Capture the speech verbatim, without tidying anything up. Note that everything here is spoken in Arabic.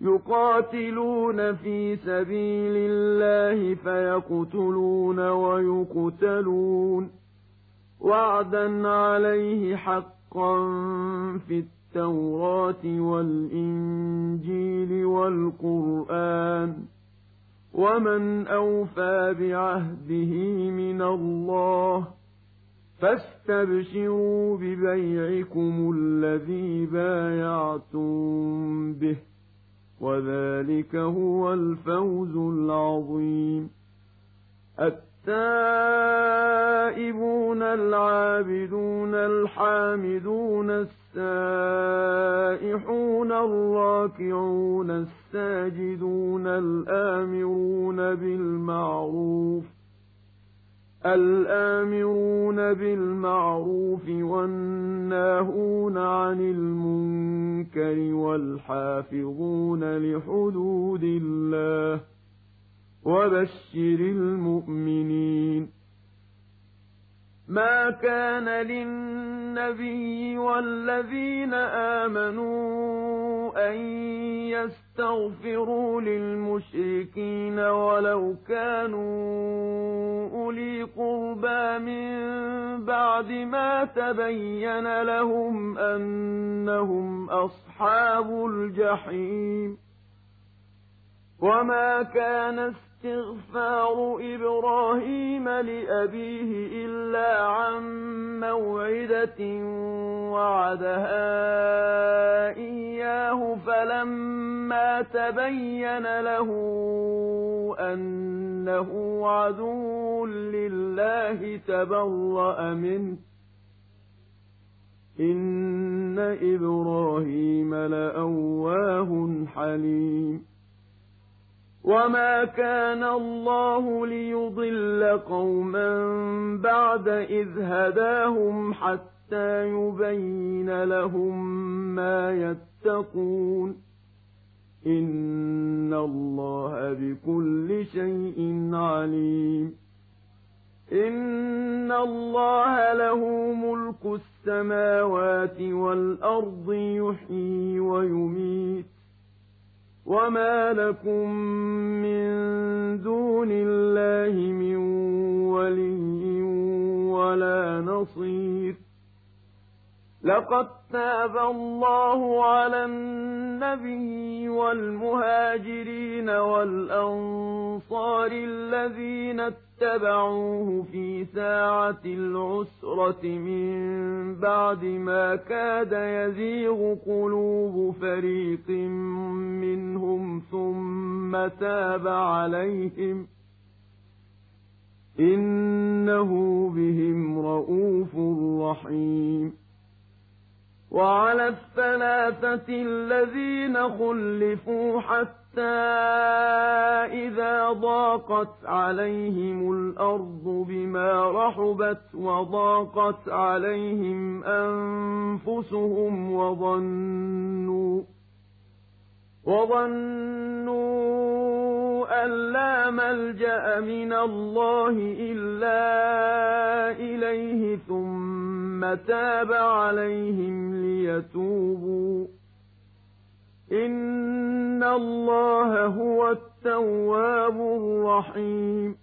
يقاتلون في سبيل الله فيقتلون ويقتلون وعدا عليه حقا في التوراة والإنجيل والقرآن ومن أوفى بعهده من الله فاستبشروا ببيعكم الذي بايعتم به وذلك هو الفوز العظيم. التائبون العابدون الحامدون السائحون الراكعون الساجدون الآمرون بالمعروف الآمرون بالمعروف والناهون عن المنكر والحافظون لحدود الله وبشر المؤمنين. ما كان للنبي والذين آمنوا أن يستغفروا للمشركين ولو كانوا أولي قربى من بعد ما تبين لهم أنهم أصحاب الجحيم. وما كان استغفار إبراهيم لأبيه إلا عن موعدة وعدها إياه فلما تبين له أنه عدو لله تبرأ منه إن إبراهيم لأواه حليم. وما كان الله ليضل قوما بعد إذ هداهم حتى يبين لهم ما يتقون إن الله بكل شيء عليم. إن الله له ملك السماوات والأرض يحيي ويميت وما لكم من دون الله من ولي ولا نصير. لقد تاب الله على النبي والمهاجرين والأنصار الذين اتبعوه في ساعة العسرة من بعد ما كاد يزيغ قلوب فريق منهم ثم تاب عليهم إنه بهم رءوف رحيم. وعلى الثلاثة الذين خلفوا حتى إذا ضاقت عليهم الأرض بما رحبت وضاقت عليهم أنفسهم وظنوا وظنوا أن لا ملجأ من الله إلا إليه ثم تاب عليهم ليتوبوا إن الله هو التواب الرحيم.